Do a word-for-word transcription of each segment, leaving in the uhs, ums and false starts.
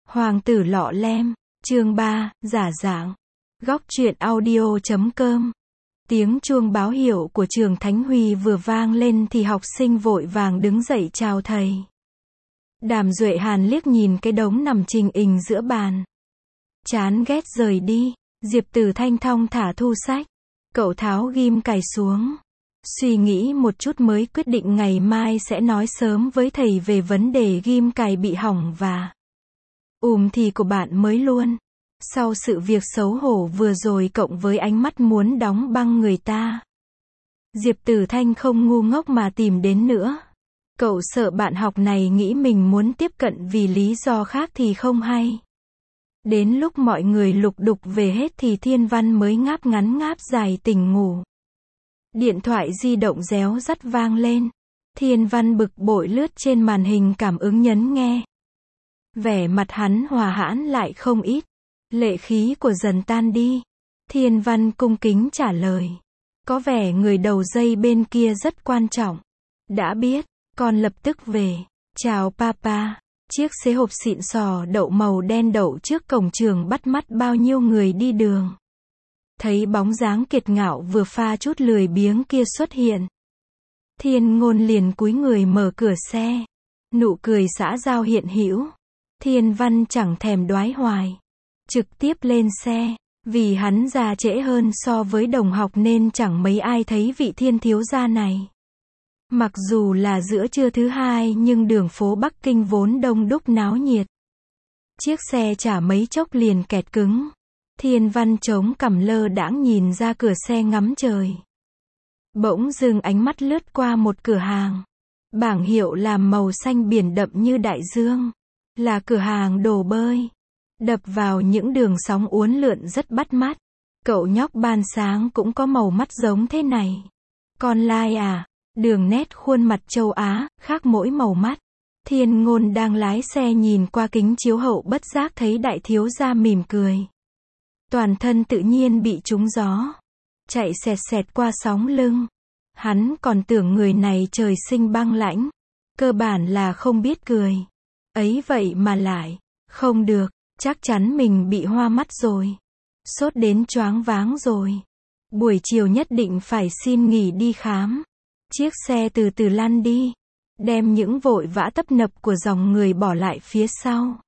Hoàng tử lọ lem, chương ba, giả dạng. Góc truyện audio chấm com. Tiếng chuông báo hiệu của trường Thánh Huy vừa vang lên thì học sinh vội vàng đứng dậy chào thầy. Đàm Duệ Hàn liếc nhìn cái đống nằm trình ình giữa bàn. Chán ghét rời đi. Diệp Tử Thanh thong thả thu sách. Cậu tháo ghim cài xuống. Suy nghĩ một chút mới quyết định ngày mai sẽ nói sớm với thầy về vấn đề ghim cài bị hỏng và ùm thì của bạn mới luôn. Sau sự việc xấu hổ vừa rồi cộng với ánh mắt muốn đóng băng người ta, Diệp Tử Thanh không ngu ngốc mà tìm đến nữa. Cậu sợ bạn học này nghĩ mình muốn tiếp cận vì lý do khác thì không hay. Đến lúc mọi người lục đục về hết thì Thiên Văn mới ngáp ngắn ngáp dài tỉnh ngủ. Điện thoại di động réo rắt vang lên. Thiên Văn bực bội lướt trên màn hình cảm ứng nhấn nghe. Vẻ mặt hắn hòa hãn lại không ít. Lệ khí của dần tan đi. Thiên Văn cung kính trả lời. Có vẻ người đầu dây bên kia rất quan trọng. Đã biết, con lập tức về. Chào papa. Chiếc xế hộp xịn sò đậu màu đen đậu trước cổng trường bắt mắt bao nhiêu người đi đường. Thấy bóng dáng kiệt ngạo vừa pha chút lười biếng kia xuất hiện. Thiên Ngôn liền cúi người mở cửa xe. Nụ cười xã giao hiện hữu. Thiên Văn chẳng thèm đoái hoài. Trực tiếp lên xe. Vì hắn già trễ hơn so với đồng học nên chẳng mấy ai thấy vị thiên thiếu gia này. Mặc dù là giữa trưa thứ hai nhưng đường phố Bắc Kinh vốn đông đúc náo nhiệt. Chiếc xe chả mấy chốc liền kẹt cứng. Thiên Văn chống cằm lơ đãng nhìn ra cửa xe ngắm trời. Bỗng dưng ánh mắt lướt qua một cửa hàng. Bảng hiệu làm màu xanh biển đậm như đại dương. Là cửa hàng đồ bơi. Đập vào những đường sóng uốn lượn rất bắt mắt. Cậu nhóc ban sáng cũng có màu mắt giống thế này. Con lai à? Đường nét khuôn mặt châu Á, khác mỗi màu mắt. Thiên Ngôn đang lái xe nhìn qua kính chiếu hậu bất giác thấy đại thiếu gia mỉm cười. Toàn thân tự nhiên bị trúng gió. Chạy xẹt xẹt qua sóng lưng. Hắn còn tưởng người này trời sinh băng lãnh. Cơ bản là không biết cười. Ấy vậy mà lại. Không được, chắc chắn mình bị hoa mắt rồi. Sốt đến choáng váng rồi. Buổi chiều nhất định phải xin nghỉ đi khám. Chiếc xe từ từ lăn đi. Đem những vội vã tấp nập của dòng người bỏ lại phía sau.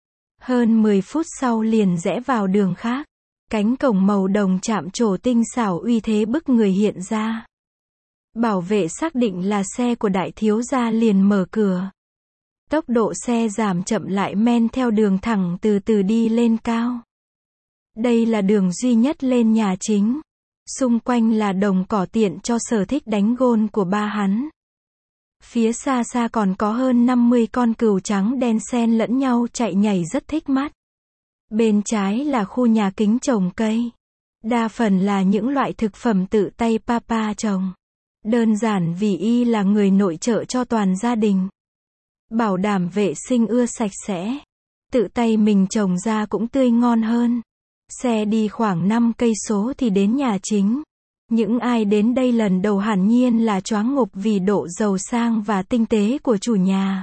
Hơn mười phút sau liền rẽ vào đường khác. Cánh cổng màu đồng chạm trổ tinh xảo uy thế bức người hiện ra. Bảo vệ xác định là xe của đại thiếu gia liền mở cửa. Tốc độ xe giảm chậm lại men theo đường thẳng từ từ đi lên cao. Đây là đường duy nhất lên nhà chính. Xung quanh là đồng cỏ tiện cho sở thích đánh gôn của ba hắn. Phía xa xa còn có hơn năm mươi con cừu trắng đen xen lẫn nhau chạy nhảy rất thích mắt. Bên trái là khu nhà kính trồng cây. Đa phần là những loại thực phẩm tự tay papa trồng. Đơn giản vì y là người nội trợ cho toàn gia đình. Bảo đảm vệ sinh ưa sạch sẽ. Tự tay mình trồng ra cũng tươi ngon hơn. Xe đi khoảng năm cây số thì đến nhà chính. Những ai đến đây lần đầu hẳn nhiên là choáng ngộp vì độ giàu sang và tinh tế của chủ nhà.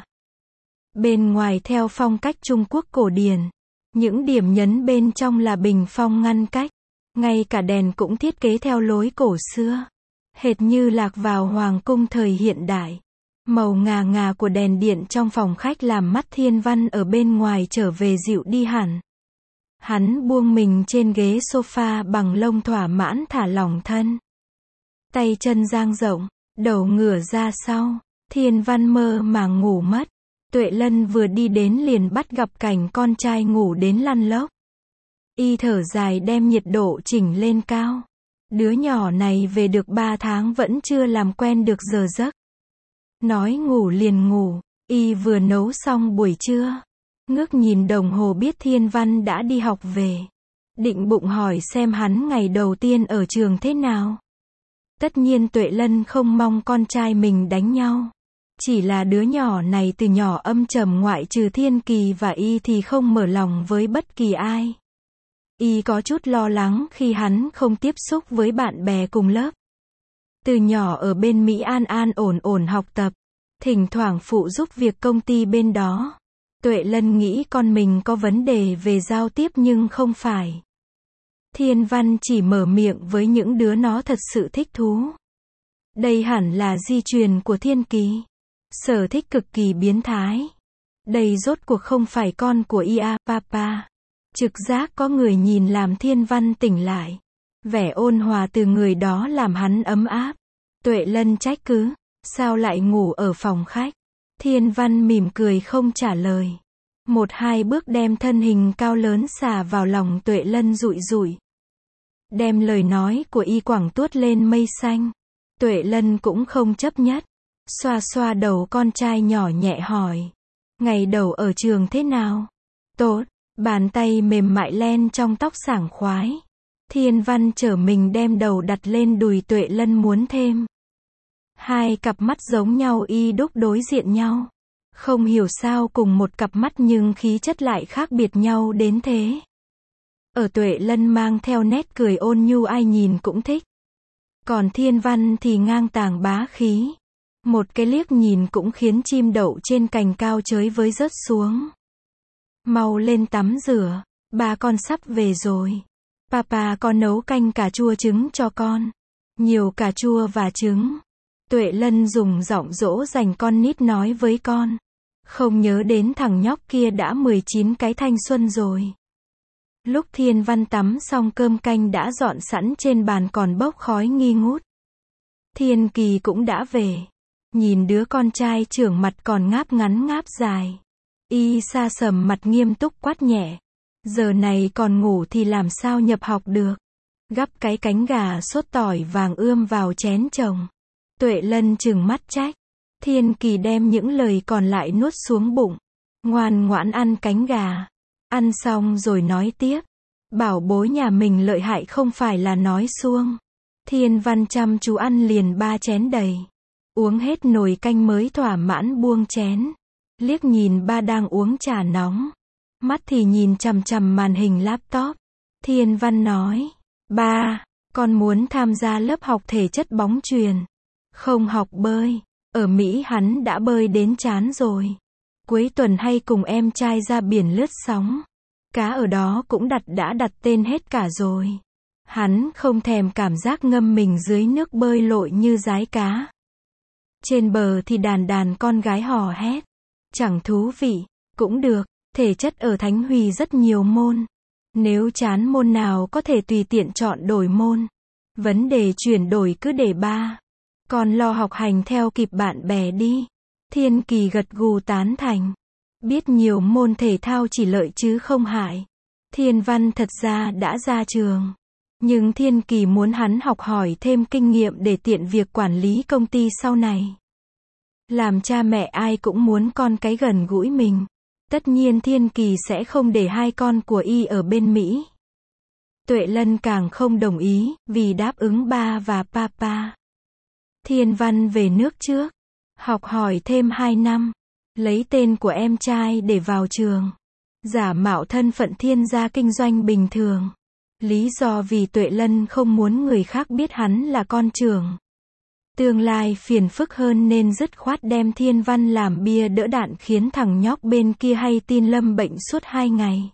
Bên ngoài theo phong cách Trung Quốc cổ điển. Những điểm nhấn bên trong là bình phong ngăn cách. Ngay cả đèn cũng thiết kế theo lối cổ xưa. Hệt như lạc vào hoàng cung thời hiện đại. Màu ngà ngà của đèn điện trong phòng khách làm mắt Thiên Văn ở bên ngoài trở về dịu đi hẳn. Hắn buông mình trên ghế sofa bằng lông thỏa mãn thả lỏng thân. Tay chân dang rộng, đầu ngửa ra sau. Thiên Văn mơ màng ngủ mất. Tuệ Lân vừa đi đến liền bắt gặp cảnh con trai ngủ đến lăn lóc. Y thở dài đem nhiệt độ chỉnh lên cao. Đứa nhỏ này về được ba tháng vẫn chưa làm quen được giờ giấc. Nói ngủ liền ngủ. Y vừa nấu xong buổi trưa. Ngước nhìn đồng hồ biết Thiên Văn đã đi học về. Định bụng hỏi xem hắn ngày đầu tiên ở trường thế nào. Tất nhiên Tuệ Lân không mong con trai mình đánh nhau. Chỉ là đứa nhỏ này từ nhỏ âm trầm ngoại trừ Thiên Kỳ và Y thì không mở lòng với bất kỳ ai. Y có chút lo lắng khi hắn không tiếp xúc với bạn bè cùng lớp. Từ nhỏ ở bên Mỹ an an ổn ổn học tập. Thỉnh thoảng phụ giúp việc công ty bên đó. Tuệ Lân nghĩ con mình có vấn đề về giao tiếp nhưng không phải. Thiên Văn chỉ mở miệng với những đứa nó thật sự thích thú. Đây hẳn là di truyền của Thiên Kỳ. Sở thích cực kỳ biến thái. Đây rốt cuộc không phải con của Ia, Papa. Trực giác có người nhìn làm Thiên Văn tỉnh lại. Vẻ ôn hòa từ người đó làm hắn ấm áp. Tuệ Lân trách cứ, sao lại ngủ ở phòng khách? Thiên Văn mỉm cười không trả lời. Một hai bước đem thân hình cao lớn xà vào lòng Tuệ Lân dụi dụi. Đem lời nói của y quẳng tuốt lên mây xanh. Tuệ Lân cũng không chấp nhất. Xoa xoa đầu con trai nhỏ nhẹ hỏi. Ngày đầu ở trường thế nào? Tốt, bàn tay mềm mại len trong tóc sảng khoái. Thiên Văn trở mình đem đầu đặt lên đùi Tuệ Lân muốn thêm. Hai cặp mắt giống nhau y đúc đối diện nhau. Không hiểu sao cùng một cặp mắt nhưng khí chất lại khác biệt nhau đến thế. Ở Tuệ Lân mang theo nét cười ôn nhu ai nhìn cũng thích. Còn Thiên Văn thì ngang tàng bá khí. Một cái liếc nhìn cũng khiến chim đậu trên cành cao chới với rớt xuống. Mau lên tắm rửa, ba con sắp về rồi. Papa con nấu canh cà chua trứng cho con. Nhiều cà chua và trứng. Tuệ Lân dùng giọng dỗ dành con nít nói với con. Không nhớ đến thằng nhóc kia đã mười chín cái thanh xuân rồi. Lúc Thiên Văn tắm xong cơm canh đã dọn sẵn trên bàn còn bốc khói nghi ngút. Thiên Kỳ cũng đã về. Nhìn đứa con trai trưởng mặt còn ngáp ngắn ngáp dài. Y sa sầm mặt nghiêm túc quát nhẹ. Giờ này còn ngủ thì làm sao nhập học được. Gắp cái cánh gà sốt tỏi vàng ươm vào chén chồng. Tuệ Lân trừng mắt trách. Thiên Kỳ đem những lời còn lại nuốt xuống bụng. Ngoan ngoãn ăn cánh gà. Ăn xong rồi nói tiếp. Bảo bối nhà mình lợi hại không phải là nói suông. Thiên Văn chăm chú ăn liền ba chén đầy. Uống hết nồi canh mới thỏa mãn buông chén. Liếc nhìn ba đang uống trà nóng. Mắt thì nhìn chằm chằm màn hình laptop. Thiên Văn nói. Ba, con muốn tham gia lớp học thể chất bóng chuyền. Không học bơi. Ở Mỹ hắn đã bơi đến chán rồi. Cuối tuần hay cùng em trai ra biển lướt sóng. Cá ở đó cũng đặt đã đặt tên hết cả rồi. Hắn không thèm cảm giác ngâm mình dưới nước bơi lội như rái cá. Trên bờ thì đàn đàn con gái hò hét. Chẳng thú vị. Cũng được. Thể chất ở Thánh Huy rất nhiều môn. Nếu chán môn nào có thể tùy tiện chọn đổi môn. Vấn đề chuyển đổi cứ để ba. Con lo học hành theo kịp bạn bè đi. Thiên Kỳ gật gù tán thành. Biết nhiều môn thể thao chỉ lợi chứ không hại. Thiên Văn thật ra đã ra trường. Nhưng Thiên Kỳ muốn hắn học hỏi thêm kinh nghiệm để tiện việc quản lý công ty sau này. Làm cha mẹ ai cũng muốn con cái gần gũi mình. Tất nhiên Thiên Kỳ sẽ không để hai con của y ở bên Mỹ. Tuệ Lân càng không đồng ý, vì đáp ứng ba và papa. Thiên Văn về nước trước. Học hỏi thêm hai năm. Lấy tên của em trai để vào trường. Giả mạo thân phận thiên gia kinh doanh bình thường. Lý do vì Tuệ Lân không muốn người khác biết hắn là con trưởng. Tương lai phiền phức hơn nên dứt khoát đem Thiên Văn làm bia đỡ đạn khiến thằng nhóc bên kia hay tin lâm bệnh suốt hai ngày.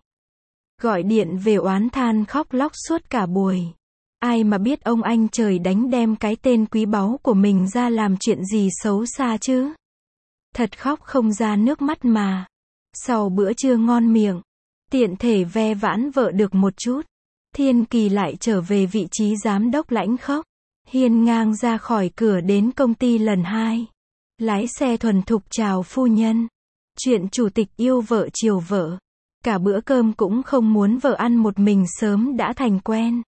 Gọi điện về oán than khóc lóc suốt cả buổi. Ai mà biết ông anh trời đánh đem cái tên quý báu của mình ra làm chuyện gì xấu xa chứ. Thật khóc không ra nước mắt mà. Sau bữa trưa ngon miệng, tiện thể ve vãn vợ được một chút. Thiên Kỳ lại trở về vị trí giám đốc lãnh khốc. Hiên ngang ra khỏi cửa đến công ty lần hai. Lái xe thuần thục chào phu nhân. Chuyện chủ tịch yêu vợ chiều vợ. Cả bữa cơm cũng không muốn vợ ăn một mình sớm đã thành quen.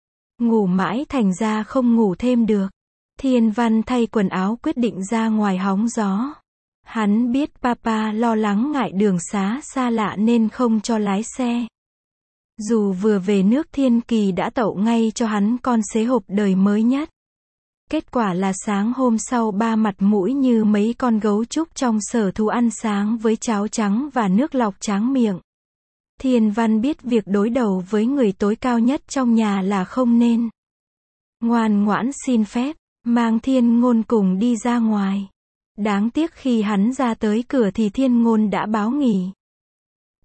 Ngủ mãi thành ra không ngủ thêm được. Thiên Văn thay quần áo quyết định ra ngoài hóng gió. Hắn biết papa lo lắng ngại đường xá xa lạ nên không cho lái xe. Dù vừa về nước Thiên Kỳ đã tậu ngay cho hắn con xế hộp đời mới nhất. Kết quả là sáng hôm sau ba mặt mũi như mấy con gấu trúc trong sở thú ăn sáng với cháo trắng và nước lọc tráng miệng. Thiên Văn biết việc đối đầu với người tối cao nhất trong nhà là không nên. Ngoan ngoãn xin phép, mang Thiên Ngôn cùng đi ra ngoài. Đáng tiếc khi hắn ra tới cửa thì Thiên Ngôn đã báo nghỉ.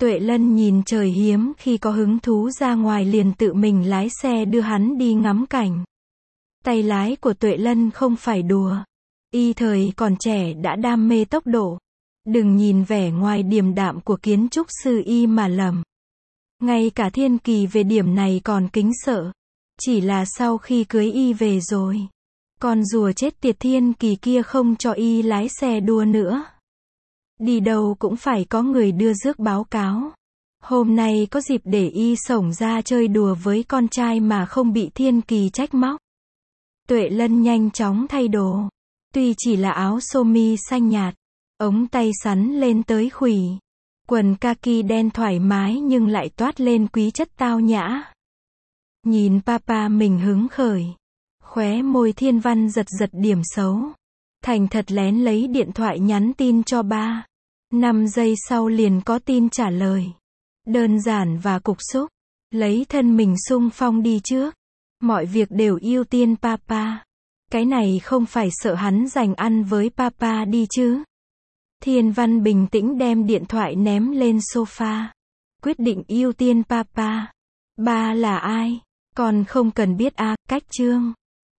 Tuệ Lân nhìn trời hiếm khi có hứng thú ra ngoài liền tự mình lái xe đưa hắn đi ngắm cảnh. Tay lái của Tuệ Lân không phải đùa. Y thời còn trẻ đã đam mê tốc độ. Đừng nhìn vẻ ngoài điềm đạm của kiến trúc sư Y mà lầm. Ngay cả Thiên Kỳ về điểm này còn kính sợ. Chỉ là sau khi cưới Y về rồi. Con rùa chết tiệt Thiên Kỳ kia không cho Y lái xe đua nữa. Đi đâu cũng phải có người đưa rước báo cáo. Hôm nay có dịp để Y xổng ra chơi đùa với con trai mà không bị Thiên Kỳ trách móc. Tuệ Lân nhanh chóng thay đồ. Tuy chỉ là áo sơ mi xanh nhạt, ống tay sắn lên tới khuỷu, quần kaki đen thoải mái nhưng lại toát lên quý chất tao nhã. Nhìn papa mình hứng khởi, khóe môi Thiên Văn giật giật điểm xấu. Thành thật lén lấy điện thoại nhắn tin cho ba. Năm giây sau liền có tin trả lời. Đơn giản và cục xúc. Lấy thân mình xung phong đi trước. Mọi việc đều ưu tiên papa. Cái này không phải sợ hắn giành ăn với papa đi chứ. Thiên Văn bình tĩnh đem điện thoại ném lên sofa. Quyết định ưu tiên papa. Ba là ai? Con không cần biết à, cách chương.